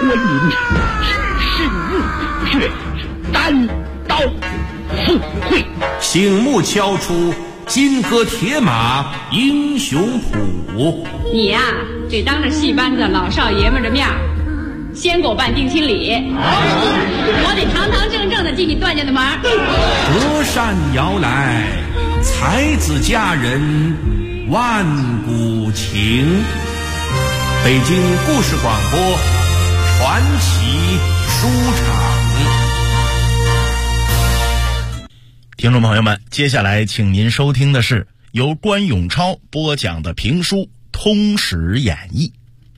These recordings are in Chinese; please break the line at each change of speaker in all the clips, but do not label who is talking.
关宁只是怒血，单刀赴会。
醒目敲出金戈铁马英雄谱。
你呀，得当着戏班子老少爷们的面先给我办定亲礼，我得堂堂正正的进你段家的门。
隔山遥来，才子佳人万古情。北京故事广播传奇书场。
听众朋友们，接下来请您收听的是由关永超播讲的评书《通史演义》。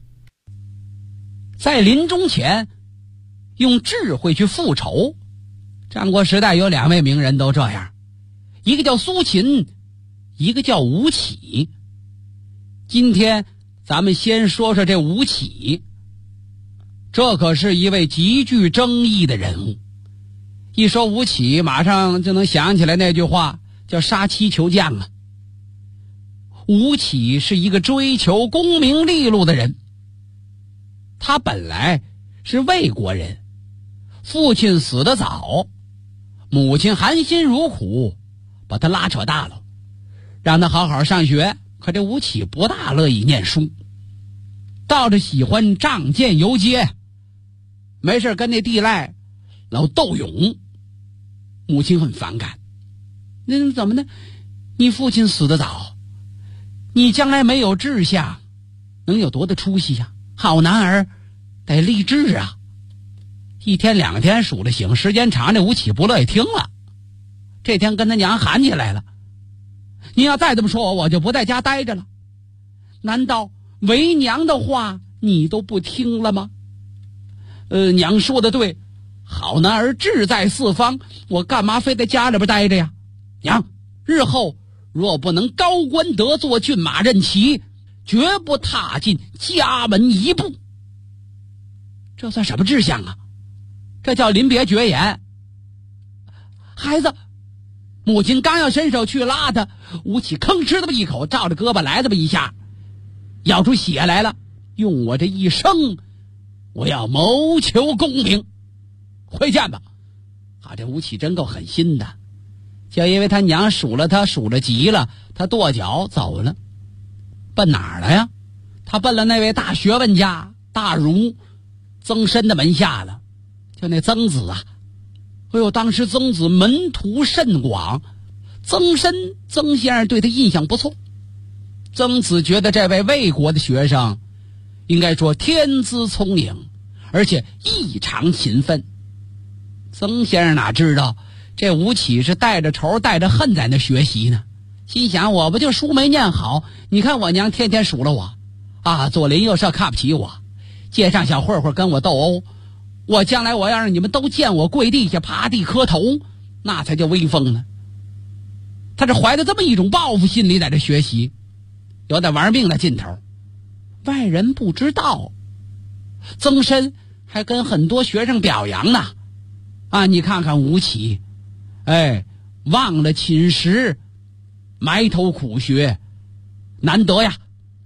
在临终前用智慧去复仇，战国时代有2位名人都这样，一个叫苏秦，一个叫吴起。今天咱们先说说这吴起，这可是一位极具争议的人物。一说吴起，马上就能想起来那句话，叫杀妻求将啊。吴起是一个追求功名利禄的人，他本来是魏国人，父亲死得早，母亲含辛茹苦把他拉扯大了，让他好好上学。可这吴起不大乐意念书，倒是喜欢仗剑游街，没事跟那地赖老斗勇。母亲很反感，那怎么呢？你父亲死得早，你将来没有志向，能有多大出息呀？好男儿得立志啊！1天2天数了行，时间长，这吴起不乐意听了。这天跟他娘喊起来了：你要再这么说我就不在家待着了。难道为娘的话你都不听了吗？娘说的对，好男儿志在四方，我干嘛非在家里边待着呀？娘，日后若不能高官得坐，骏马任骑，绝不踏进家门一步。这算什么志向啊？这叫临别绝言。孩子，母亲刚要伸手去拉他，吴起吭哧这么一口照着胳膊来这么一下，咬出血来了。用我这一生，我要谋求功名，回见吧。这吴起真够狠心的，就因为他娘数了急了，他跺脚走了。奔哪儿了呀？他奔了那位大学问家大儒曾参的门下了。就那曾子啊，当时曾子门徒甚广，曾先生对他印象不错。曾子觉得这位魏国的学生应该说天资聪颖，而且异常勤奋。曾先生哪知道这吴起是带着仇带着恨在那学习呢，心想我不就书没念好，你看我娘天天数落我啊，左邻右舍看不起我，街上小混混跟我斗殴，我将来我要让你们都见我跪地下趴地磕头，那才叫威风呢。他是怀着这么一种报复心理在这学习，有点玩命的劲头。外人不知道，曾参还跟很多学生表扬呢。你看看吴起，忘了寝食，埋头苦学，难得呀。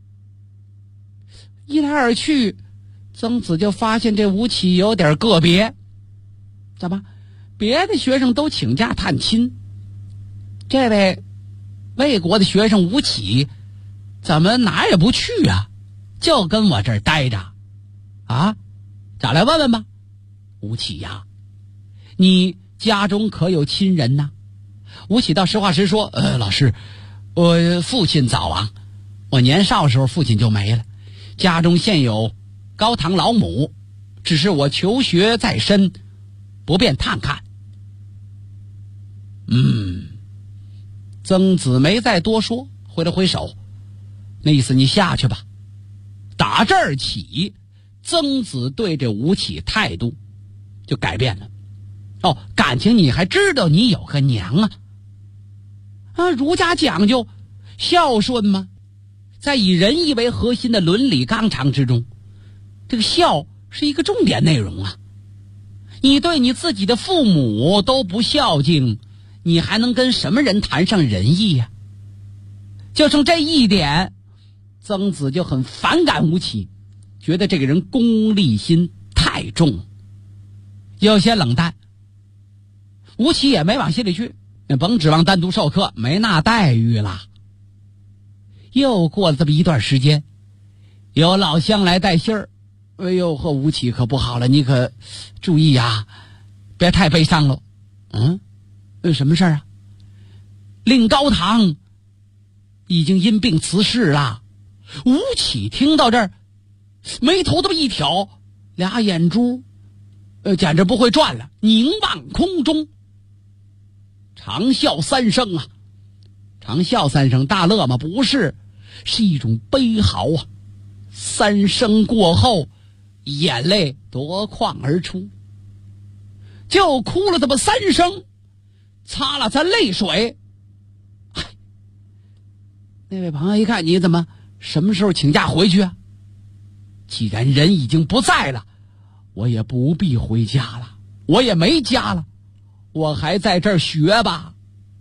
一来二去，曾子就发现这吴起有点个别。怎么？别的学生都请假探亲，这位魏国的学生吴起怎么哪也不去啊？就跟我这儿待着啊？找来问问吧。吴起呀，你家中可有亲人呢？吴起倒实话实说，老师，我父亲早亡，我年少时候父亲就没了，家中现有高堂老母，只是我求学在身，不便探看。曾子没再多说，挥了挥手，那意思你下去吧。打这儿起，曾子对这吴起态度就改变了。感情你还知道你有个娘啊？儒家讲究孝顺吗？在以仁义为核心的伦理纲常之中，这个孝是一个重点内容啊。你对你自己的父母都不孝敬，你还能跟什么人谈上仁义呀？就从这一点，曾子就很反感吴起，觉得这个人功利心太重，有些冷淡。吴起也没往心里去，甭指望单独授课，没那待遇了。又过了这么一段时间，有老乡来带信儿，哎呦呵，吴起可不好了，你可注意呀，别太悲伤了。什么事儿啊？令高堂已经因病辞世了。吴起听到这儿，眉头这么一挑，俩眼珠简直不会转了，凝望空中，长啸三声啊！长啸三声，大乐吗？不是，是一种悲嚎啊！三声过后，眼泪夺眶而出，就哭了这么三声，擦了擦泪水。那位朋友一看，你怎么什么时候请假回去啊？既然人已经不在了，我也不必回家了，我也没家了，我还在这儿学吧。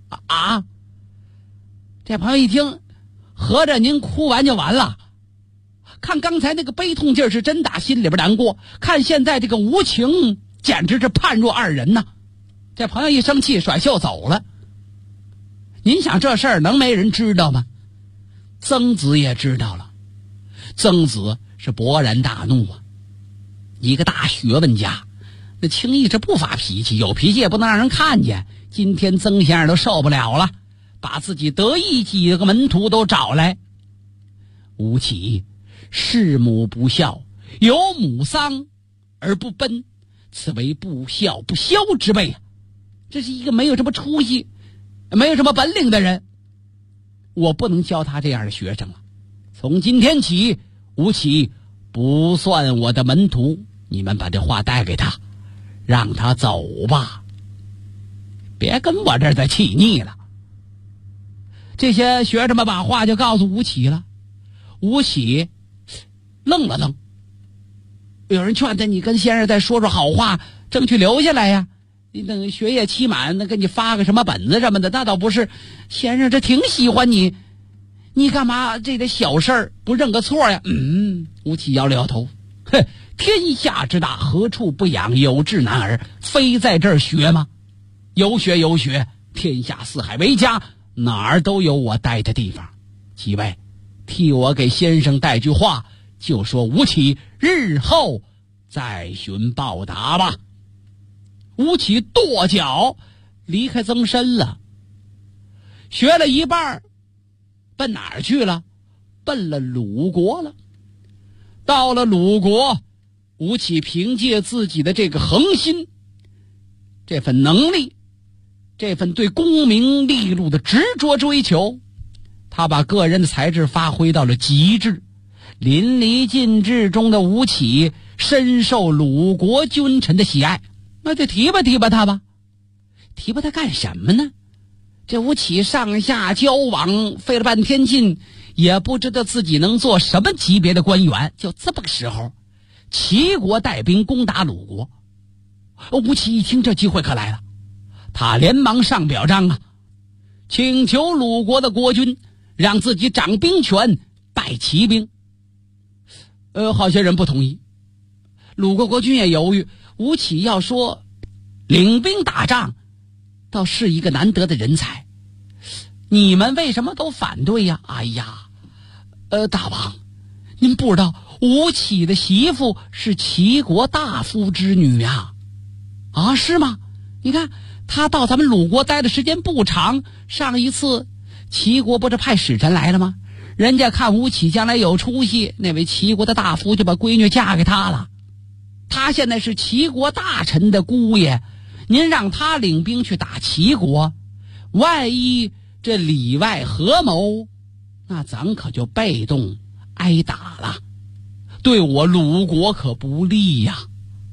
这朋友一听，合着您哭完就完了？看刚才那个悲痛劲儿是真打心里边难过，看现在这个无情简直是判若二人呐。这朋友一生气甩袖走了。您想这事儿能没人知道吗？曾子也知道了。曾子是勃然大怒啊，一个大学问家，那轻易是不发脾气，有脾气也不能让人看见。今天曾先生都受不了了，把自己得意几个门徒都找来。吴起弑母不孝，有母丧而不奔，此为不孝不肖之辈啊！这是一个没有什么出息、没有什么本领的人，我不能教他这样的学生了。从今天起，吴起不算我的门徒，你们把这话带给他，让他走吧，别跟我这儿再气腻了。这些学生们把话就告诉吴起了。吴起愣了愣，有人劝他，你跟先生再说说好话，争取留下来呀。你等学业期满，那给你发个什么本子什么的，那倒不是。先生这挺喜欢你，你干嘛这点小事儿不认个错呀？吴起摇了摇头，天下之大，何处不养有志男儿？非在这儿学吗？有学，天下四海为家，哪儿都有我待的地方。几位替我给先生带句话，就说吴起日后再寻报答吧。吴起跺脚离开曾参了，学了一半，奔哪儿去了？奔了鲁国了。到了鲁国，吴起凭借自己的这个恒心，这份能力，这份对功名利禄的执着追求，他把个人的才智发挥到了极致。淋漓尽致中的吴起深受鲁国君臣的喜爱，那就提拔他吧。提拔他干什么呢？这吴起上下交往费了半天劲，也不知道自己能做什么级别的官员。就这么个时候，齐国带兵攻打鲁国，吴起一听这机会可来了，他连忙上表彰啊，请求鲁国的国君让自己掌兵权，拜齐兵。好些人不同意，鲁国国君也犹豫。吴起要说领兵打仗，倒是一个难得的人才，你们为什么都反对呀？哎呀，大王，您不知道吴起的媳妇是齐国大夫之女呀。啊，是吗？你看他到咱们鲁国待的时间不长，上一次齐国不是派使臣来了吗？人家看吴起将来有出息，那位齐国的大夫就把闺女嫁给他了。他现在是齐国大臣的姑爷，您让他领兵去打齐国，万一这里外合谋，那咱可就被动挨打了，对我鲁国可不利呀。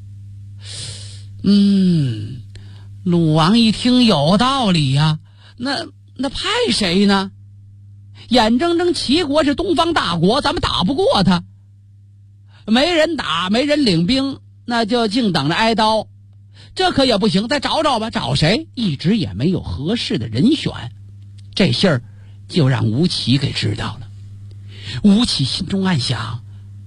鲁王一听有道理呀，那派谁呢？眼睁睁齐国是东方大国，咱们打不过他，没人打，没人领兵，那就净等着挨刀，这可也不行。再找找吧，找谁？一直也没有合适的人选。这信儿就让吴起给知道了。吴起心中暗想，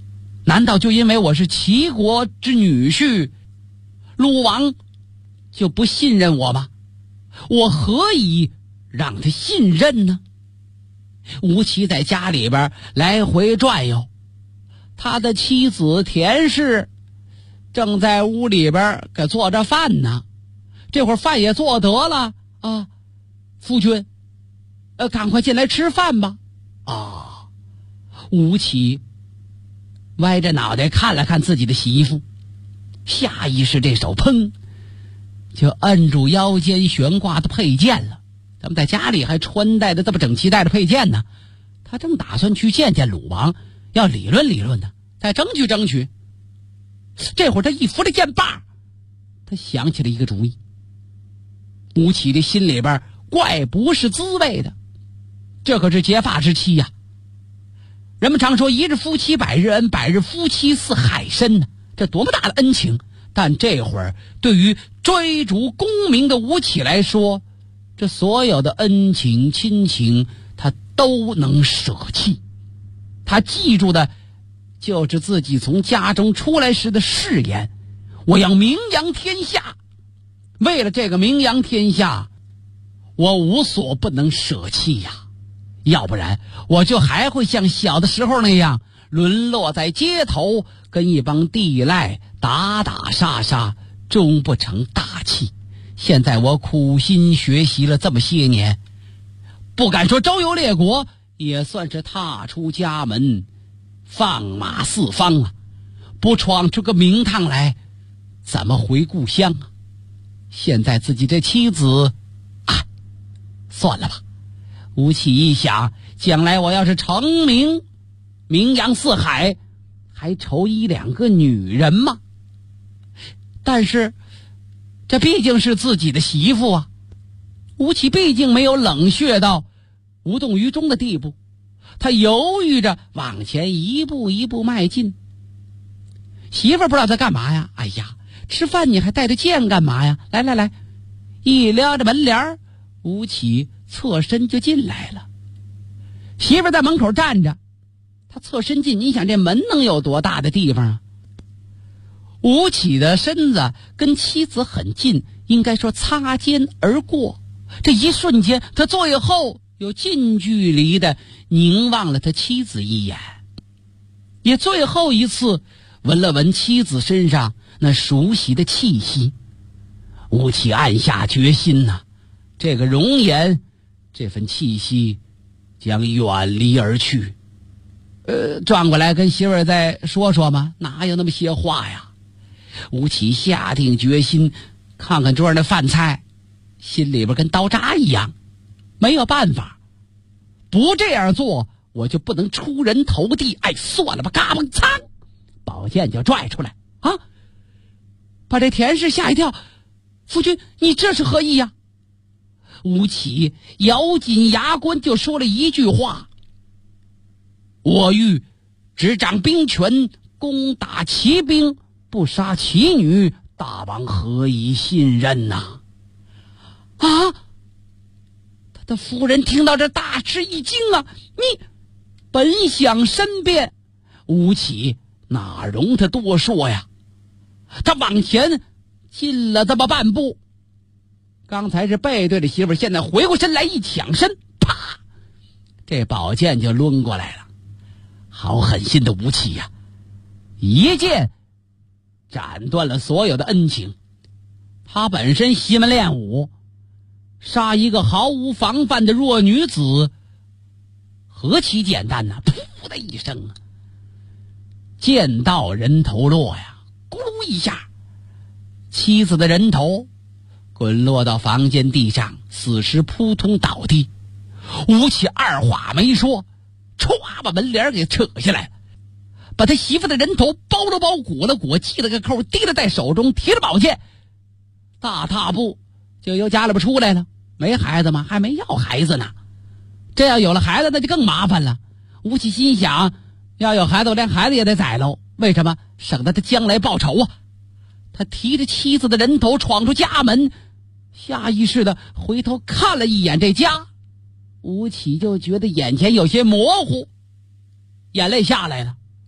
难道就因为我是齐国之女婿，鲁王就不信任我吗？我何以让他信任呢？吴起在家里边来回转悠，他的妻子田氏正在屋里边给做着饭呢。这会儿饭也做得了啊，夫君，赶快进来吃饭吧。啊，吴起歪着脑袋看了看自己的媳妇，下意识这手砰就摁住腰间悬挂的佩剑了。咱们在家里还穿戴的这么整齐，带着佩剑呢。他正打算去见见鲁王，要理论理论呢，再争取争取。这会儿他一扶着剑把，他想起了一个主意。吴起的心里边怪不是滋味的，这可是结发之妻呀。人们常说一日夫妻百日恩，百日夫妻似海深呢，这多么大的恩情。但这会儿对于追逐功名的吴起来说，这所有的恩情亲情他都能舍弃。他记住的就是自己从家中出来时的誓言，我要名扬天下。为了这个名扬天下，我无所不能舍弃呀，要不然我就还会像小的时候那样沦落在街头，跟一帮地赖打打杀杀，终不成大器。现在我苦心学习了这么些年，不敢说周游列国，也算是踏出家门，放马四方了。不闯出个名堂来，怎么回故乡啊？现在自己这妻子算了吧。吴起一想，将来我要是成名，名扬四海，还愁一两个女人吗？但是这毕竟是自己的媳妇啊。吴起毕竟没有冷血到无动于衷的地步，他犹豫着往前一步一步迈进。媳妇不知道在干嘛呀，哎呀，吃饭你还带着剑干嘛呀？来来来，一撩着门帘，吴起侧身就进来了。媳妇在门口站着，他侧身进，你想这门能有多大的地方啊？吴起的身子跟妻子很近，应该说擦肩而过。这一瞬间，他最后又近距离的凝望了他妻子一眼，也最后一次闻了闻妻子身上那熟悉的气息。吴起暗下决心呐，这个容颜，这份气息将远离而去。转过来跟媳妇儿再说说嘛，哪有那么些话呀？吴起下定决心，看看桌上的饭菜，心里边跟刀扎一样，没有办法，不这样做我就不能出人头地。算了吧，嘎嘣噌，宝剑就拽出来啊，把这田氏吓一跳。夫君，你这是何意呀？吴起咬紧牙关就说了一句话：我欲执掌兵权，攻打齐兵，不杀齐女，大王何以信任呐？啊！他的夫人听到这大吃一惊啊！你本想申辩，吴起哪容他多说呀？他往前进了这么半步，刚才是背对着媳妇，现在回过身来一抢身，啪，这宝剑就抡过来了。好狠心的吴起呀，一剑斩断了所有的恩情。他本身习门练武，杀一个毫无防范的弱女子何其简单呐！噗的一声啊，剑到人头落呀，咕噜一下，妻子的人头滚落到房间地上，死尸扑通倒地。吴起二话没说，歘把门帘给扯下来了，把他媳妇的人头包了包，裹了裹，系了个扣，提了在手中，提着宝剑，大踏步就由家里边出来了。没孩子吗？还没要孩子呢。这要有了孩子，那就更麻烦了。吴起心想，要有孩子，我连孩子也得宰喽。为什么？省得他将来报仇啊。他提着妻子的人头闯出家门，下意识的回头看了一眼这家，吴起就觉得眼前有些模糊，眼泪下来了。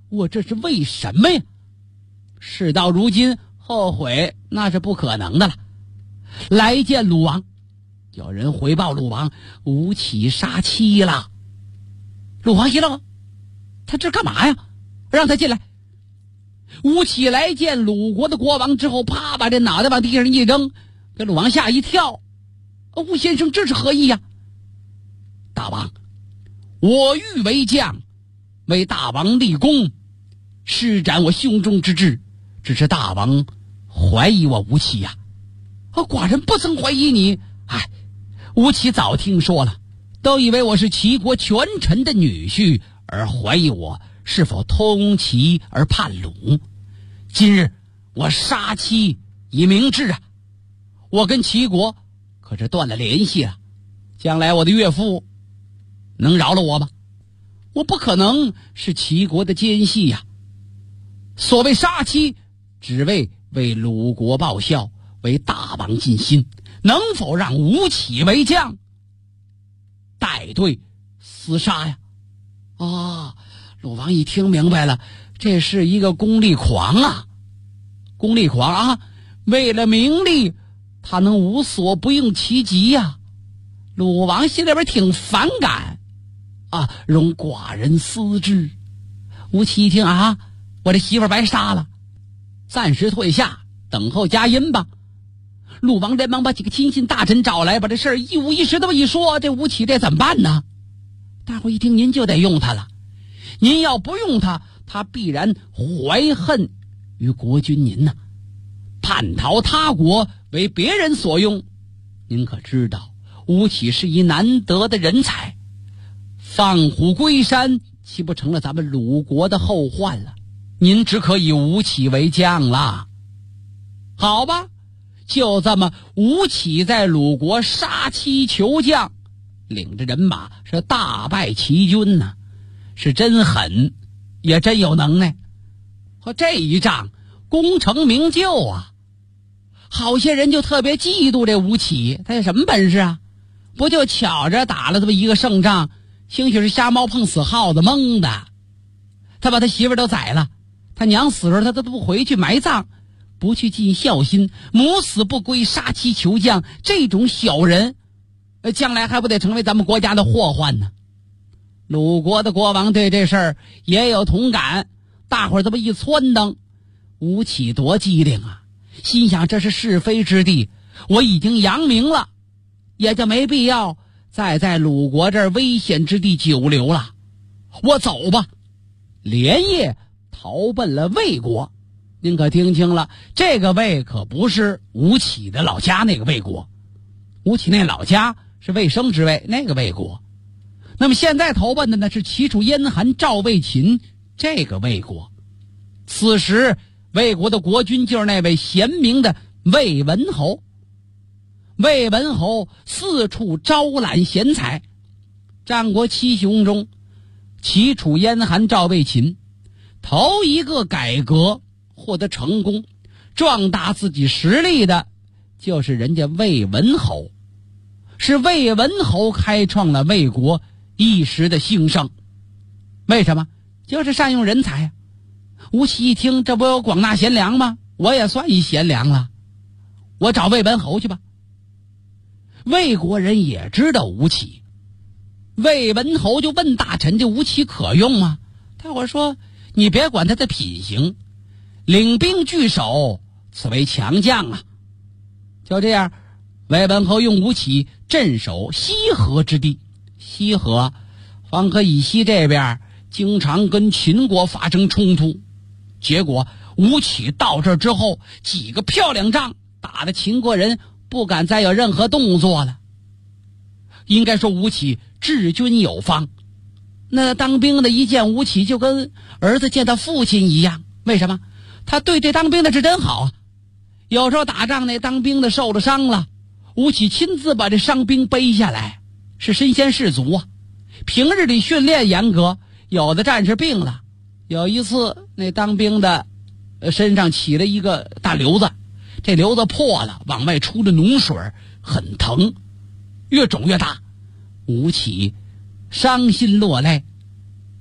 我这是为什么呀？事到如今，后悔那是不可能的了。来见鲁王，有人回报鲁王，吴起杀妻了。鲁王一愣，他这干嘛呀？让他进来。吴起来见鲁国的国王之后，啪把这脑袋往地上一扔，给鲁王吓一跳。吴先生，这是何意呀？大王，我欲为将，为大王立功，施展我胸中之志，只是大王怀疑我吴起呀。寡人不曾怀疑你。吴起早听说了，都以为我是齐国权臣的女婿，而怀疑我是否通齐而叛鲁。今日我杀妻以明志啊！我跟齐国可是断了联系了，将来我的岳父能饶了我吗？我不可能是齐国的奸细呀。所谓杀妻，只为鲁国报效，为大王尽心，能否让吴起为将带队厮杀呀？鲁王一听明白了，这是一个功利狂啊！功利狂啊！为了名利，他能无所不用其极呀！鲁王心里边挺反感啊，容寡人思之。吴起一听我这媳妇白杀了，暂时退下，等候佳音吧。鲁王连忙把几个亲信大臣找来，把这事儿一五一十这么一说，这吴起这怎么办呢？大伙一听，您就得用他了。您要不用他，他必然怀恨于国君您呐，叛逃他国，为别人所用。您可知道，吴起是一难得的人才，放虎归山，岂不成了咱们鲁国的后患了？您只可以吴起为将了。好吧，就这么，吴起在鲁国杀妻求将，领着人马是大败齐军呢，是真狠，也真有能耐。这一仗功成名就啊！好些人就特别嫉妒这吴起，他有什么本事啊？不就巧着打了这么一个胜仗，兴许是瞎猫碰死耗子蒙的。他把他媳妇都宰了，他娘死时他都不回去埋葬，不去尽孝心，母死不归，杀妻求将，这种小人将来还不得成为咱们国家的祸患呢？鲁国的国王对这事儿也有同感，大伙儿这么一撺掇，吴起多机灵啊，心想这是是非之地，我已经扬名了，也就没必要再在鲁国这儿危险之地久留了，我走吧。连夜逃奔了魏国。您可听清了，这个魏可不是吴起的老家那个魏国，吴起那老家是魏生之魏那个魏国，那么现在投奔的呢是齐楚燕韩赵魏秦这个魏国。此时魏国的国君就是那位贤明的魏文侯。魏文侯四处招揽贤才，战国七雄中，齐楚燕韩赵魏秦头一个改革获得成功，壮大自己实力的就是人家魏文侯。是魏文侯开创了魏国一时的兴盛。为什么？就是善用人才。吴起一听，这不有广纳贤良吗？我也算一贤良了，我找魏文侯去吧。魏国人也知道吴起，魏文侯就问大臣，这吴起可用吗？大伙说，你别管他的品行，领兵据守，此为强将啊。就这样，魏文侯用吴起镇守西河之地。西河，黄河以西这边经常跟秦国发生冲突，结果吴起到这之后，几个漂亮仗打得秦国人不敢再有任何动作了。应该说吴起治军有方，那当兵的一见吴起就跟儿子见到父亲一样。为什么？他对这当兵的是真好啊。有时候打仗那当兵的受了伤了，吴起亲自把这伤兵背下来，是身先士卒啊。平日里训练严格，有的战士病了，有一次那当兵的身上起了一个大瘤子，这瘤子破了，往外出的脓水很疼，越肿越大。吴起伤心落泪，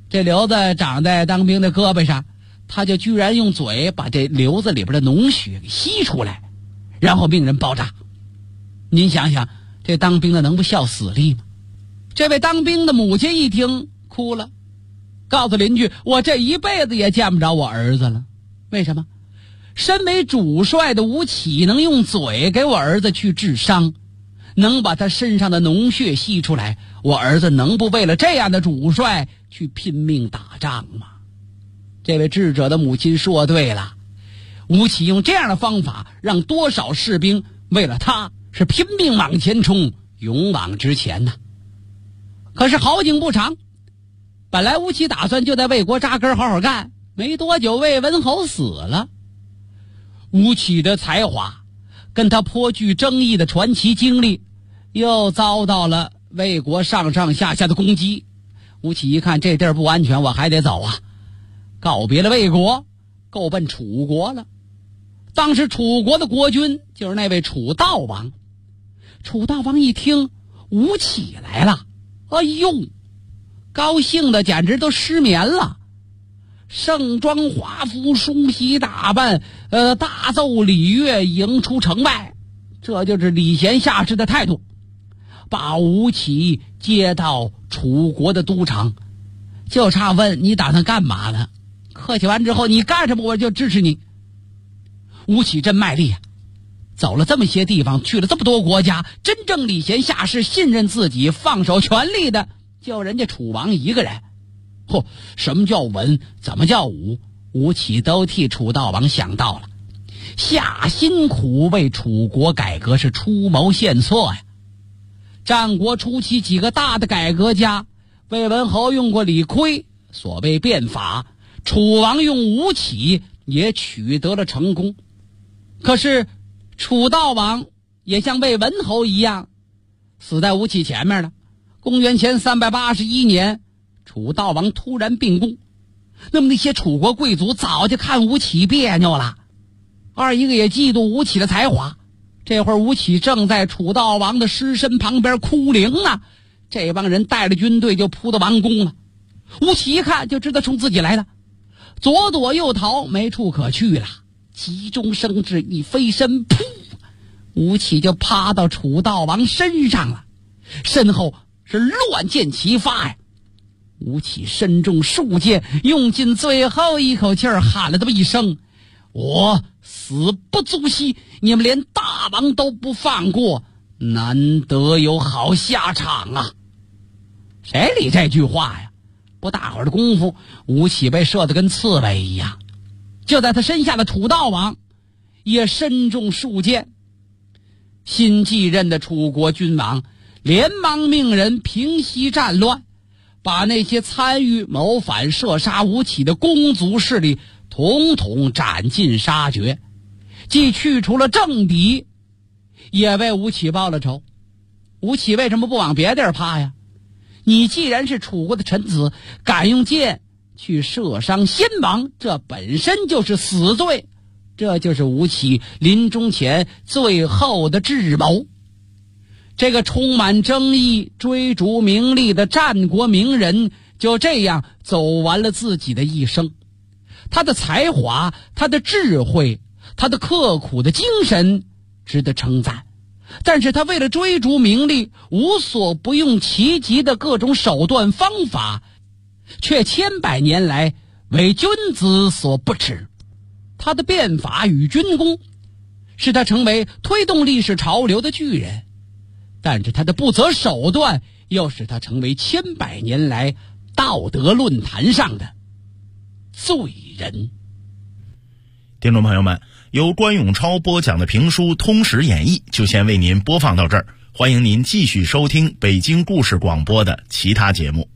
这瘤子长在当兵的胳膊上，他就居然用嘴把这瘤子里边的脓血给吸出来，然后命人包扎。您想想，这当兵的能不效死力吗？这位当兵的母亲一听哭了，告诉邻居，我这一辈子也见不着我儿子了。为什么？身为主帅的吴起能用嘴给我儿子去治伤，能把他身上的脓血吸出来，我儿子能不为了这样的主帅去拼命打仗吗？这位智者的母亲说对了，吴起用这样的方法让多少士兵为了他是拼命往前冲，勇往直前呢。可是好景不长，本来吴起打算就在魏国扎根好好干，没多久魏文侯死了。吴起的才华跟他颇具争议的传奇经历又遭到了魏国上上下下的攻击。吴起一看这地儿不安全，我还得走啊，告别了魏国，够奔楚国了。当时楚国的国君就是那位楚悼王。楚悼王一听吴起来了，哎呦，高兴的简直都失眠了，盛装华服，梳洗打扮，大奏礼乐，迎出城外。这就是礼贤下士的态度，把吴起接到楚国的都城，就差问你打算干嘛呢？客气完之后，你干什么我就支持你。吴起真卖力啊，走了这么些地方，去了这么多国家，真正礼贤下士，信任自己，放手权力的就人家楚王一个人。什么叫文，怎么叫武，吴起都替楚悼王想到了，下辛苦为楚国改革，是出谋献策呀。战国初期几个大的改革家，魏文侯用过李悝，所谓变法，楚王用吴起也取得了成功。可是楚悼王也像魏文侯一样死在吴起前面了。公元前381年，楚悼王突然病故。那么那些楚国贵族早就看吴起别扭了，二一个也嫉妒吴起的才华。这会儿吴起正在楚悼王的尸身旁边哭灵呢，这帮人带着军队就扑到王宫了。吴起一看就知道冲自己来的，左躲右逃，没处可去了，急中生智，一飞身，噗，吴起就趴到楚悼王身上了，身后是乱箭齐发呀。吴起身中数箭，用尽最后一口气儿，喊了这么一声，我死不足惜，你们连大王都不放过，难得有好下场啊。谁理这句话呀？不大会儿的功夫，吴起被射得跟刺猬一样。就在他身下的楚悼王也身中数箭。新继任的楚国君王连忙命人平息战乱，把那些参与谋反射杀吴起的公族势力统统斩尽杀绝，既去除了政敌，也为吴起报了仇。吴起为什么不往别地儿趴呀？你既然是楚国的臣子，敢用箭去射伤先王，这本身就是死罪。这就是吴起临终前最后的智谋。这个充满争议、追逐名利的战国名人就这样走完了自己的一生。他的才华，他的智慧，他的刻苦的精神值得称赞，但是他为了追逐名利，无所不用其极的各种手段方法，却千百年来为君子所不齿。他的变法与军功使他成为推动历史潮流的巨人，但是他的不择手段又使他成为千百年来道德论坛上的罪人。
听众朋友们，由关永超播讲的评书《通史演义》就先为您播放到这儿，欢迎您继续收听北京故事广播的其他节目。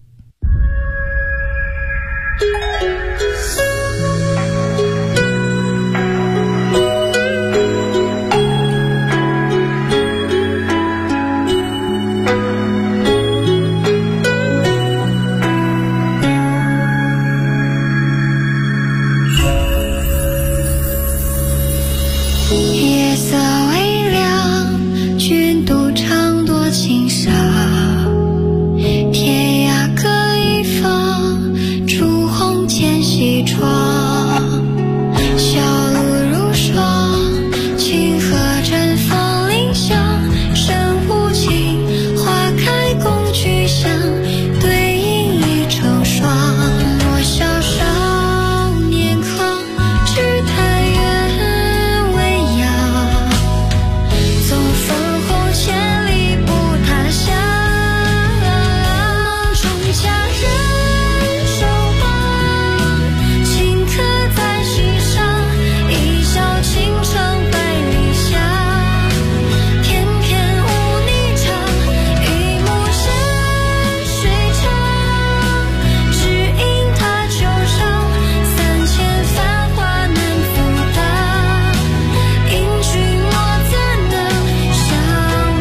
夜色微凉，君独唱多情伤，天涯起床，小路如霜，清河绽放林香，深无情，花开共菊香，对影已成双。莫笑少年狂，只叹愿未央，纵分红千里不他乡。梦中佳人守望，情刻在心上，一笑倾城百里香。翩翩舞霓裳，一幕山水长，只因他丘上3000繁华难负当，因君莫怎能相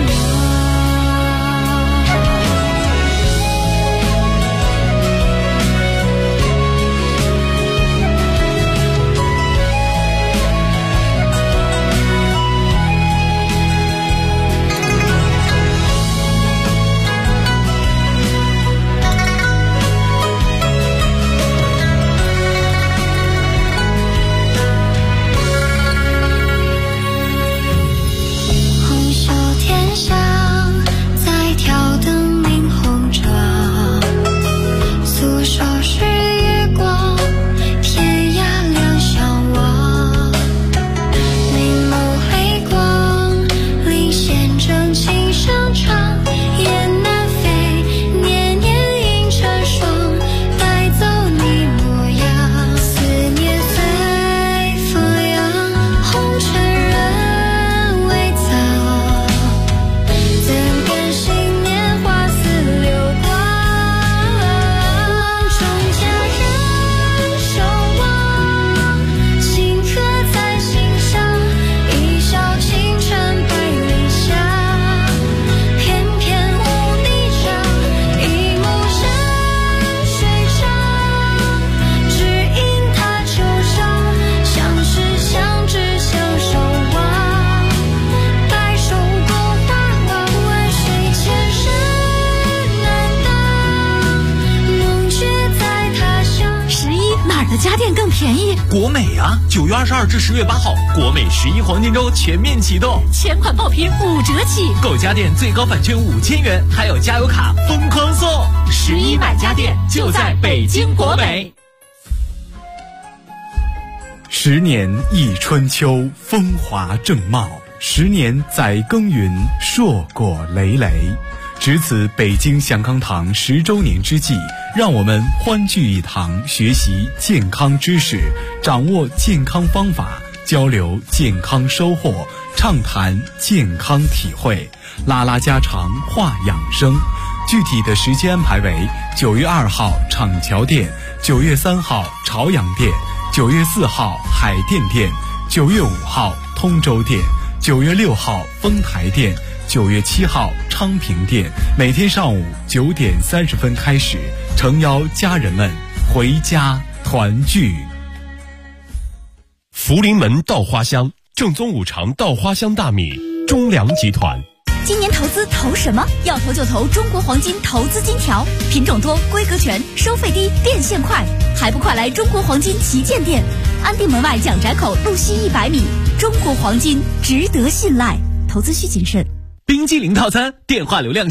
红袖添香，再挑灯明红妆，素手是月光，天涯两相望。眉眸泪光，领先正气上场，雁南飞，年年映成双，带走你模样。思念随风扬，红尘人未藏，怎甘心年华似流光。梦中佳人守望，情刻在心上，一笑倾城百里香。翩翩舞霓裳，一幕山水长，只因他丘上相识相知相守望。白首过华望，万水千山难当，梦觉在他乡。
11哪儿的家电更便宜？
国美啊！9月22至10月8号，国美11黄金周全面启动，
全款爆品5折起，
购家电最高返券5000元，还有加油卡疯狂送。11买家电就在北京国美。
10年一春秋，风华正茂；10年载耕耘，硕果累累。值此北京祥康堂10周年之际，让我们欢聚一堂，学习健康知识，掌握健康方法，交流健康收获，畅谈健康体会，拉拉家常话养生。具体的时间安排为9月2号厂桥店，9月3号朝阳店，9月4号海淀店，9月5号通州店，9月6号丰台店，9月7号昌平店。每天上午9点30分开始，诚邀家人们回家团聚。
福临门稻花香，正宗五常稻花香大米，中粮集团。
今年投资投什么？要投就投中国黄金投资金条，品种多，规格全，收费低，变现快，还不快来中国黄金旗舰店，安定门外蒋宅口路西100米。中国黄金值得信赖，投资需谨慎。
冰激凌套餐，电话流量